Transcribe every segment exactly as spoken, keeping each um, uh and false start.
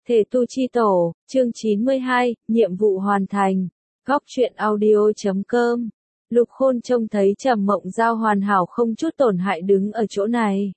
Thể tu chi tổ, chương chín mươi hai, nhiệm vụ hoàn thành. Góc truyện audio chấm com. Lục Khôn trông thấy Trầm Mộng Giao hoàn hảo không chút tổn hại đứng ở chỗ này.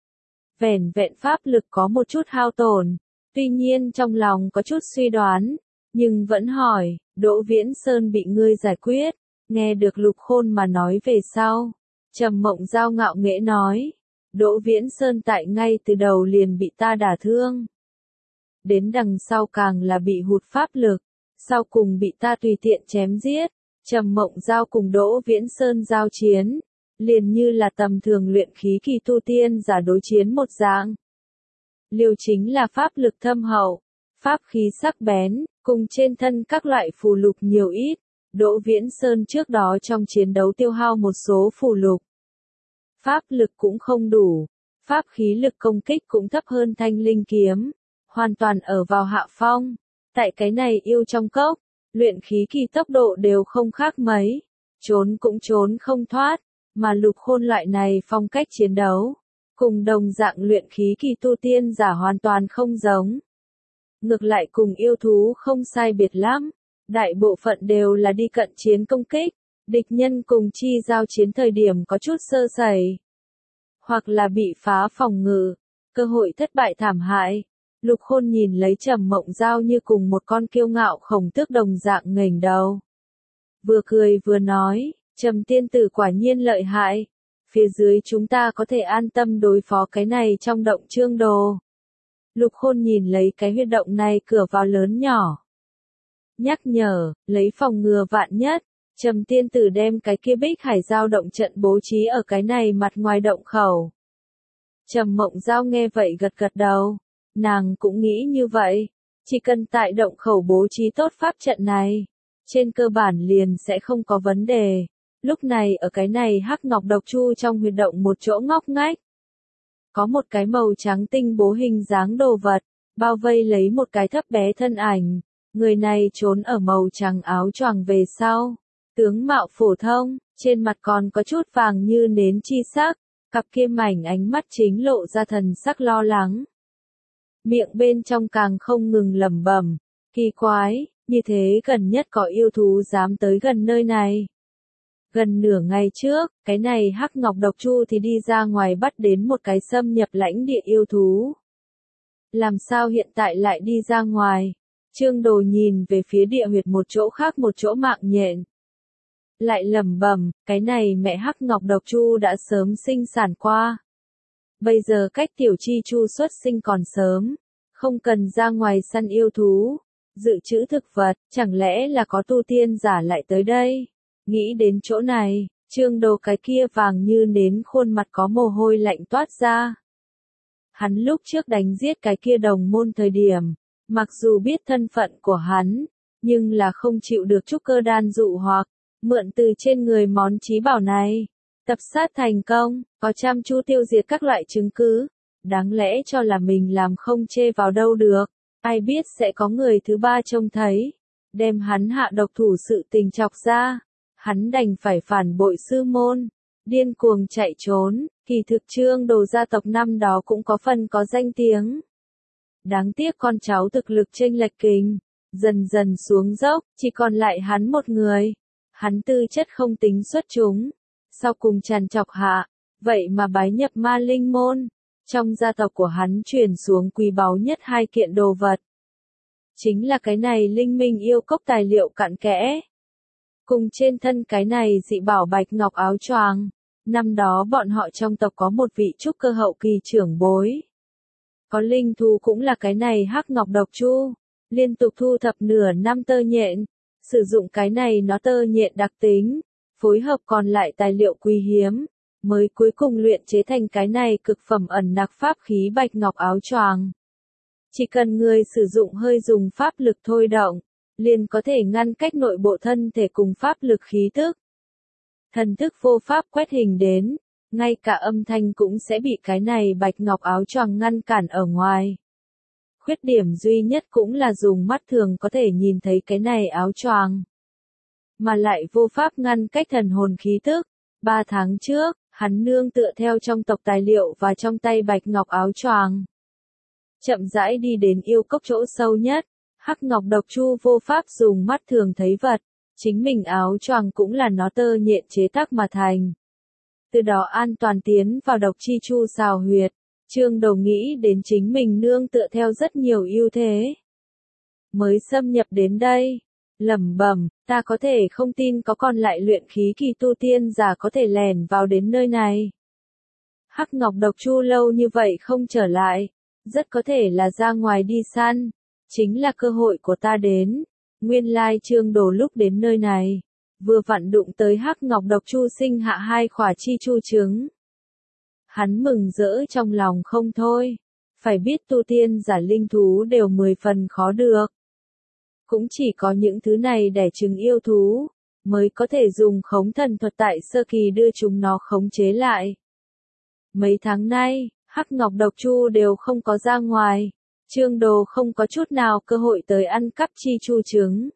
Vẻn vẹn pháp lực có một chút hao tổn, tuy nhiên trong lòng có chút suy đoán, nhưng vẫn hỏi, Đỗ Viễn Sơn bị ngươi giải quyết, nghe được Lục Khôn mà nói về sau. Trầm Mộng Giao ngạo nghễ nói, Đỗ Viễn Sơn tại ngay từ đầu liền bị ta đả thương. Đến đằng sau càng là bị hụt pháp lực, sau cùng bị ta tùy tiện chém giết. Trầm Mộng Giao cùng Đỗ Viễn Sơn giao chiến, liền như là tầm thường luyện khí kỳ tu tiên giả đối chiến một dạng. Liều chính là pháp lực thâm hậu, pháp khí sắc bén, cùng trên thân các loại phù lục nhiều ít. Đỗ Viễn Sơn trước đó trong chiến đấu tiêu hao một số phù lục. Pháp lực cũng không đủ, pháp khí lực công kích cũng thấp hơn thanh linh kiếm, hoàn toàn ở vào hạ phong. Tại cái này yêu trong cốc, luyện khí kỳ tốc độ đều không khác mấy, trốn cũng trốn không thoát, mà Lục Khôn loại này phong cách chiến đấu, cùng đồng dạng luyện khí kỳ tu tiên giả hoàn toàn không giống. Ngược lại cùng yêu thú không sai biệt lắm, đại bộ phận đều là đi cận chiến công kích, địch nhân cùng chi giao chiến thời điểm có chút sơ sẩy, hoặc là bị phá phòng ngự, cơ hội thất bại thảm hại. Lục Khôn nhìn lấy Trầm Mộng Giao như cùng một con kiêu ngạo khổng tước đồng dạng nghềnh đầu. Vừa cười vừa nói, Trầm tiên tử quả nhiên lợi hại, phía dưới chúng ta có thể an tâm đối phó cái này trong động Trương Đồ. Lục Khôn nhìn lấy cái huyệt động này cửa vào lớn nhỏ. Nhắc nhở, lấy phòng ngừa vạn nhất, Trầm tiên tử đem cái kia Bích Hải Giao động trận bố trí ở cái này mặt ngoài động khẩu. Trầm Mộng Giao nghe vậy gật gật đầu. Nàng cũng nghĩ như vậy, chỉ cần tại động khẩu bố trí tốt pháp trận này, trên cơ bản liền sẽ không có vấn đề. Lúc này ở cái này hắc ngọc độc chu trong huyệt động một chỗ ngóc ngách, có một cái màu trắng tinh bố hình dáng đồ vật, bao vây lấy một cái thấp bé thân ảnh, người này trốn ở màu trắng áo choàng về sau, tướng mạo phổ thông, trên mặt còn có chút vàng như nến chi sắc, cặp kia mảnh ánh mắt chính lộ ra thần sắc lo lắng. Miệng bên trong càng không ngừng lẩm bẩm, kỳ quái, như thế gần nhất có yêu thú dám tới gần nơi này. Gần nửa ngày trước, cái này hắc ngọc độc chu thì đi ra ngoài bắt đến một cái xâm nhập lãnh địa yêu thú. Làm sao hiện tại lại đi ra ngoài? Trương Đồ nhìn về phía địa huyệt một chỗ khác một chỗ mạng nhện. Lại lẩm bẩm, cái này mẹ hắc ngọc độc chu đã sớm sinh sản qua. Bây giờ cách tiểu chi chu xuất sinh còn sớm, không cần ra ngoài săn yêu thú, dự trữ thực vật, chẳng lẽ là có tu tiên giả lại tới đây? Nghĩ đến chỗ này, Trương Đồ cái kia vàng như nến khuôn mặt có mồ hôi lạnh toát ra. Hắn lúc trước đánh giết cái kia đồng môn thời điểm, mặc dù biết thân phận của hắn, nhưng là không chịu được trúc cơ đan dụ hoặc, mượn từ trên người món chí bảo này. Tập sát thành công, có chăm chú tiêu diệt các loại chứng cứ, đáng lẽ cho là mình làm không chê vào đâu được, ai biết sẽ có người thứ ba trông thấy, đem hắn hạ độc thủ sự tình chọc ra, hắn đành phải phản bội sư môn, điên cuồng chạy trốn, kỳ thực Trương Đồ gia tộc năm đó cũng có phần có danh tiếng. Đáng tiếc con cháu thực lực chênh lệch kình, dần dần xuống dốc, chỉ còn lại hắn một người, hắn tư chất không tính xuất chúng. Sau cùng tràn chọc hạ, vậy mà bái nhập ma linh môn, trong gia tộc của hắn truyền xuống quý báu nhất hai kiện đồ vật. Chính là cái này linh minh yêu cốc tài liệu cặn kẽ. Cùng trên thân cái này dị bảo bạch ngọc áo choàng, năm đó bọn họ trong tộc có một vị trúc cơ hậu kỳ trưởng bối. Có linh thú cũng là cái này hắc ngọc độc chu, liên tục thu thập nửa năm tơ nhện, sử dụng cái này nó tơ nhện đặc tính. Phối hợp còn lại tài liệu quý hiếm, mới cuối cùng luyện chế thành cái này cực phẩm ẩn nặc pháp khí bạch ngọc áo choàng. Chỉ cần người sử dụng hơi dùng pháp lực thôi động, liền có thể ngăn cách nội bộ thân thể cùng pháp lực khí tức. Thần thức vô pháp quét hình đến, ngay cả âm thanh cũng sẽ bị cái này bạch ngọc áo choàng ngăn cản ở ngoài. Khuyết điểm duy nhất cũng là dùng mắt thường có thể nhìn thấy cái này áo choàng, mà lại vô pháp ngăn cách thần hồn khí tức. Ba tháng trước, hắn nương tựa theo trong tộc tài liệu và trong tay bạch ngọc áo choàng, chậm rãi đi đến yêu cốc chỗ sâu nhất. Hắc Ngọc Độc Chu vô pháp dùng mắt thường thấy vật, chính mình áo choàng cũng là nó tơ nhện chế tác mà thành. Từ đó an toàn tiến vào độc chi chu xào huyệt, Trương Đồ nghĩ đến chính mình nương tựa theo rất nhiều ưu thế. Mới xâm nhập đến đây, lẩm bẩm, ta có thể không tin có còn lại luyện khí kỳ tu tiên giả có thể lẻn vào đến nơi này. Hắc Ngọc Độc Chu lâu như vậy không trở lại, rất có thể là ra ngoài đi săn, chính là cơ hội của ta đến. Nguyên lai Trương Đồ lúc đến nơi này, vừa vặn đụng tới Hắc Ngọc Độc Chu sinh hạ hai khỏa chi chu trứng. Hắn mừng rỡ trong lòng không thôi, phải biết tu tiên giả linh thú đều mười phần khó được. Cũng chỉ có những thứ này đẻ trứng yêu thú, mới có thể dùng khống thần thuật tại sơ kỳ đưa chúng nó khống chế lại. Mấy tháng nay, Hắc Ngọc Độc Chu đều không có ra ngoài, Trương Đồ không có chút nào cơ hội tới ăn cắp chi chu trứng.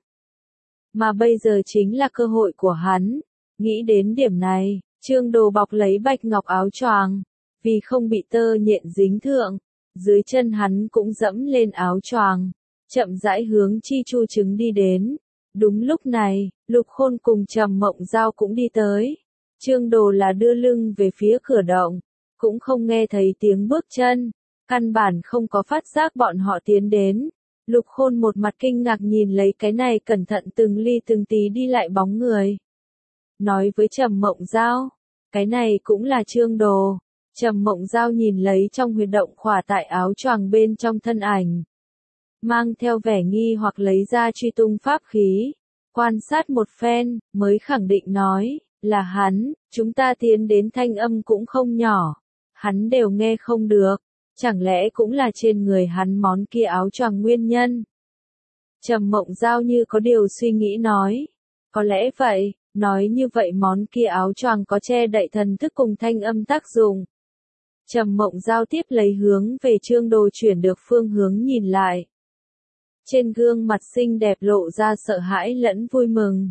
Mà bây giờ chính là cơ hội của hắn, nghĩ đến điểm này, Trương Đồ bọc lấy bạch ngọc áo choàng, vì không bị tơ nhện dính thượng, dưới chân hắn cũng dẫm lên áo choàng, chậm rãi hướng chi chu trứng đi đến. Đúng lúc này, Lục Khôn cùng Trầm Mộng Giao cũng đi tới. Trương Đồ là đưa lưng về phía cửa động, cũng không nghe thấy tiếng bước chân, căn bản không có phát giác bọn họ tiến đến. Lục Khôn một mặt kinh ngạc nhìn lấy cái này cẩn thận từng ly từng tí đi lại bóng người. Nói với Trầm Mộng Giao, cái này cũng là Trương Đồ. Trầm Mộng Giao nhìn lấy trong huyệt động khỏa tại áo choàng bên trong thân ảnh, mang theo vẻ nghi hoặc lấy ra truy tung pháp khí, quan sát một phen, mới khẳng định nói, là hắn, chúng ta tiến đến thanh âm cũng không nhỏ, hắn đều nghe không được, chẳng lẽ cũng là trên người hắn món kia áo choàng nguyên nhân. Trầm Mộng Giao như có điều suy nghĩ nói, có lẽ vậy, nói như vậy món kia áo choàng có che đậy thần thức cùng thanh âm tác dụng. Trầm Mộng Giao tiếp lấy hướng về Trương Đồ chuyển được phương hướng nhìn lại. Trên gương mặt xinh đẹp lộ ra sợ hãi lẫn vui mừng.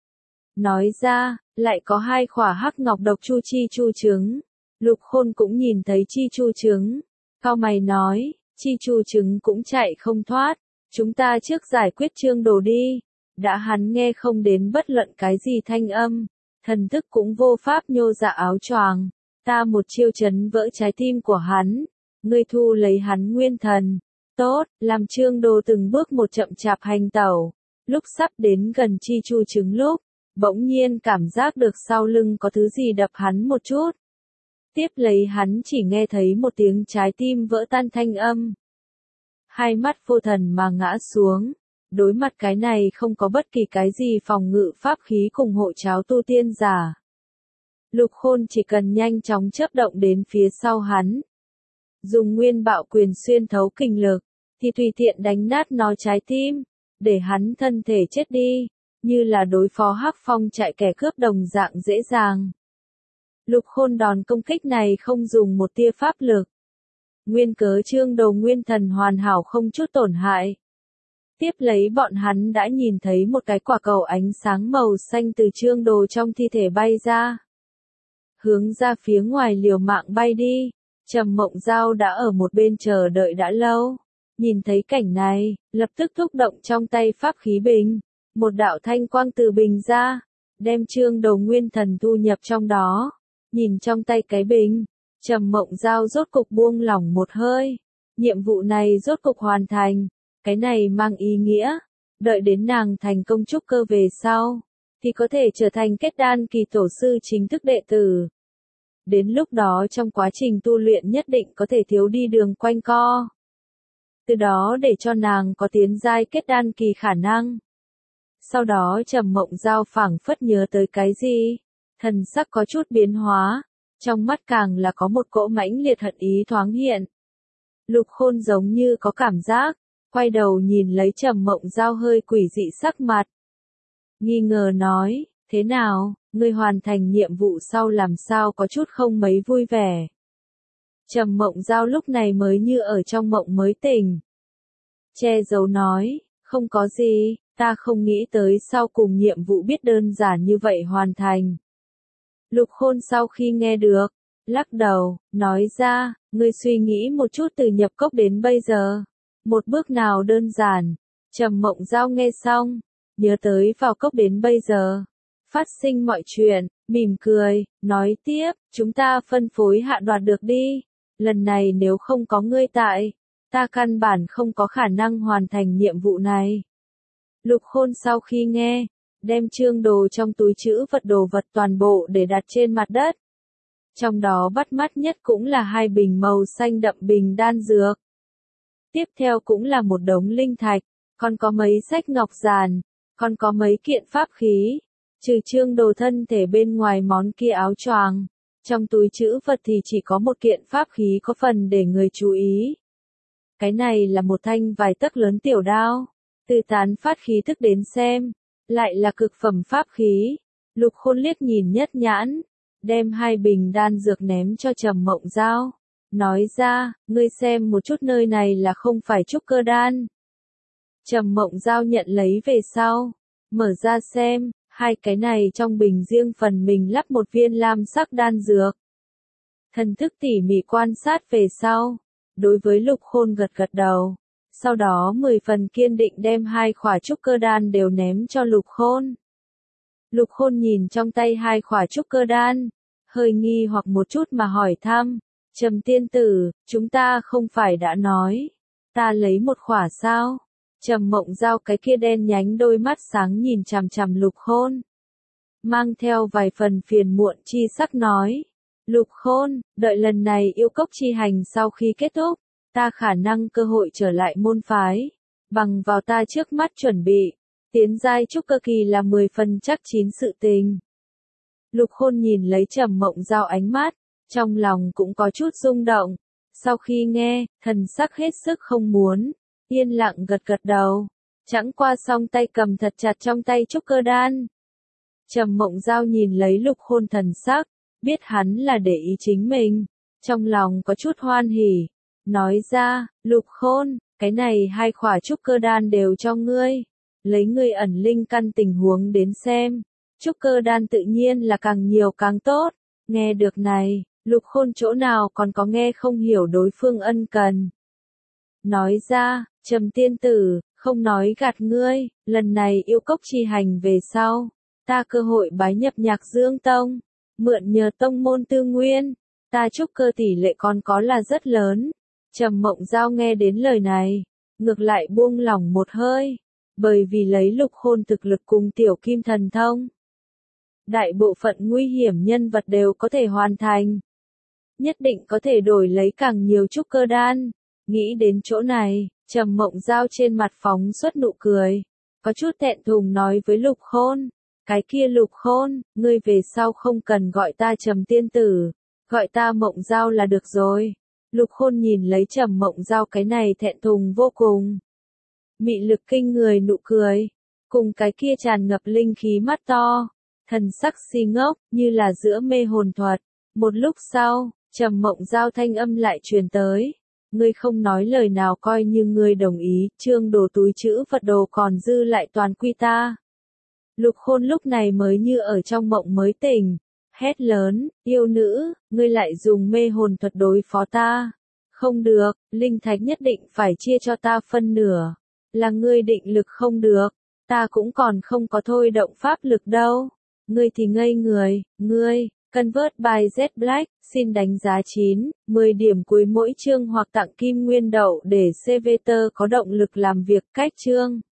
Nói ra, lại có hai khỏa Hắc Ngọc Độc Chu chi chu trứng. Lục Khôn cũng nhìn thấy chi chu trứng. Cao mày nói, chi chu trứng cũng chạy không thoát. Chúng ta trước giải quyết Trương Đồ đi. Đã hắn nghe không đến bất luận cái gì thanh âm. Thần thức cũng vô pháp nhô ra áo choàng. Ta một chiêu chấn vỡ trái tim của hắn. Ngươi thu lấy hắn nguyên thần. Tốt, làm Trương Đồ từng bước một chậm chạp hành tẩu. Lúc sắp đến gần chi chu trứng lúc, bỗng nhiên cảm giác được sau lưng có thứ gì đập hắn một chút. Tiếp lấy hắn chỉ nghe thấy một tiếng trái tim vỡ tan thanh âm. Hai mắt vô thần mà ngã xuống. Đối mặt cái này không có bất kỳ cái gì phòng ngự pháp khí cùng hộ cháo tu tiên giả. Lục Khôn chỉ cần nhanh chóng chớp động đến phía sau hắn. Dùng nguyên bạo quyền xuyên thấu kinh lực, thì tùy tiện đánh nát nó trái tim, để hắn thân thể chết đi, như là đối phó Hắc Phong chạy kẻ cướp đồng dạng dễ dàng. Lục Khôn đòn công kích này không dùng một tia pháp lực. Nguyên cớ Trương Đồ nguyên thần hoàn hảo không chút tổn hại. Tiếp lấy bọn hắn đã nhìn thấy một cái quả cầu ánh sáng màu xanh từ Trương Đồ trong thi thể bay ra. Hướng ra phía ngoài liều mạng bay đi. Trầm Mộng Giao đã ở một bên chờ đợi đã lâu. Nhìn thấy cảnh này, lập tức thúc động trong tay pháp khí bình. Một đạo thanh quang từ bình ra, đem Trương Đồ nguyên thần thu nhập trong đó. Nhìn trong tay cái bình, Trầm Mộng Giao rốt cục buông lỏng một hơi. Nhiệm vụ này rốt cục hoàn thành. Cái này mang ý nghĩa, đợi đến nàng thành công trúc cơ về sau, thì có thể trở thành kết đan kỳ tổ sư chính thức đệ tử. Đến lúc đó trong quá trình tu luyện nhất định có thể thiếu đi đường quanh co. Từ đó để cho nàng có tiến giai kết đan kỳ khả năng. Sau đó Trầm Mộng Giao phảng phất nhớ tới cái gì, thần sắc có chút biến hóa, trong mắt càng là có một cỗ mãnh liệt hận ý thoáng hiện. Lục Khôn giống như có cảm giác, quay đầu nhìn lấy Trầm Mộng Giao hơi quỷ dị sắc mặt. Nghi ngờ nói, thế nào, ngươi hoàn thành nhiệm vụ sau làm sao có chút không mấy vui vẻ. Trầm Mộng Giao lúc này mới như ở trong mộng mới tỉnh. Che giấu nói, không có gì, ta không nghĩ tới sau cùng nhiệm vụ biết đơn giản như vậy hoàn thành. Lục Khôn sau khi nghe được, lắc đầu, nói ra, ngươi suy nghĩ một chút từ nhập cốc đến bây giờ. Một bước nào đơn giản. Trầm Mộng Giao nghe xong, nhớ tới vào cốc đến bây giờ. Phát sinh mọi chuyện, mỉm cười, nói tiếp, chúng ta phân phối hạ đoạt được đi. Lần này nếu không có ngươi tại, ta căn bản không có khả năng hoàn thành nhiệm vụ này. Lục Khôn sau khi nghe, đem trương đồ trong túi trữ vật đồ vật toàn bộ để đặt trên mặt đất. Trong đó bắt mắt nhất cũng là hai bình màu xanh đậm bình đan dược. Tiếp theo cũng là một đống linh thạch, còn có mấy sách ngọc giản, còn có mấy kiện pháp khí. Trừ trương đồ thân thể bên ngoài món kia áo choàng, trong túi trữ vật thì chỉ có một kiện pháp khí có phần để người chú ý. Cái này là một thanh vài tấc lớn tiểu đao, từ tán phát khí thức đến xem, lại là cực phẩm pháp khí. Lục Khôn liếc nhìn nhất nhãn, đem hai bình đan dược ném cho Trầm Mộng Giao, nói ra, ngươi xem một chút nơi này là không phải trúc cơ đan. Trầm Mộng Giao nhận lấy về sau, mở ra xem, hai cái này trong bình riêng phần mình lắp một viên lam sắc đan dược. Thần thức tỉ mỉ quan sát về sau, đối với Lục Khôn gật gật đầu, sau đó mười phần kiên định đem hai khỏa trúc cơ đan đều ném cho Lục Khôn. Lục Khôn nhìn trong tay hai khỏa trúc cơ đan, hơi nghi hoặc một chút mà hỏi thăm, Trầm tiên tử, chúng ta không phải đã nói, ta lấy một khỏa sao? Trầm Mộng Giao cái kia đen nhánh đôi mắt sáng nhìn chằm chằm Lục Khôn, mang theo vài phần phiền muộn chi sắc nói, Lục Khôn, đợi lần này yêu cốc chi hành sau khi kết thúc, ta khả năng cơ hội trở lại môn phái, bằng vào ta trước mắt chuẩn bị, tiến giai trúc cơ kỳ là mười phần chắc chín sự tình. Lục Khôn nhìn lấy Trầm Mộng Giao ánh mắt, trong lòng cũng có chút rung động, sau khi nghe, thần sắc hết sức không muốn, yên lặng gật gật đầu, chẳng qua song tay cầm thật chặt trong tay trúc cơ đan. Trầm Mộng Giao nhìn lấy Lục Khôn thần sắc, biết hắn là để ý chính mình, trong lòng có chút hoan hỉ, nói ra, Lục Khôn, cái này hai khỏa trúc cơ đan đều cho ngươi, lấy ngươi ẩn linh căn tình huống đến xem, trúc cơ đan tự nhiên là càng nhiều càng tốt. Nghe được này, Lục Khôn chỗ nào còn có nghe không hiểu đối phương ân cần. Nói ra, Trầm tiên tử, không nói gạt ngươi, lần này yêu cốc chi hành về sau, ta cơ hội bái nhập Nhạc Dương Tông, mượn nhờ tông môn tư nguyên, ta trúc cơ tỷ lệ còn có là rất lớn. Trầm Mộng Giao nghe đến lời này, ngược lại buông lỏng một hơi, bởi vì lấy Lục Khôn thực lực cùng tiểu kim thần thông, đại bộ phận nguy hiểm nhân vật đều có thể hoàn thành, nhất định có thể đổi lấy càng nhiều trúc cơ đan. Nghĩ đến chỗ này, Trầm Mộng Giao trên mặt phóng xuất nụ cười, có chút thẹn thùng nói với Lục Khôn, cái kia Lục Khôn, ngươi về sau không cần gọi ta Trầm tiên tử, gọi ta Mộng Giao là được rồi. Lục Khôn nhìn lấy Trầm Mộng Giao cái này thẹn thùng vô cùng, mị lực kinh người nụ cười, cùng cái kia tràn ngập linh khí mắt to, thần sắc si ngốc, như là giữa mê hồn thuật. Một lúc sau, Trầm Mộng Giao thanh âm lại truyền tới, ngươi không nói lời nào coi như ngươi đồng ý, trương đồ túi trữ vật đồ còn dư lại toàn quy ta. Lục Khôn lúc này mới như ở trong mộng mới tỉnh, hét lớn, yêu nữ, ngươi lại dùng mê hồn thuật đối phó ta. Không được, linh thạch nhất định phải chia cho ta phân nửa, là ngươi định lực không được, ta cũng còn không có thôi động pháp lực đâu. Ngươi thì ngây người, ngươi, Convert by Z Black, xin đánh giá chín, mười điểm cuối mỗi chương hoặc tặng kim nguyên đậu để xê vê tê có động lực làm việc cách chương.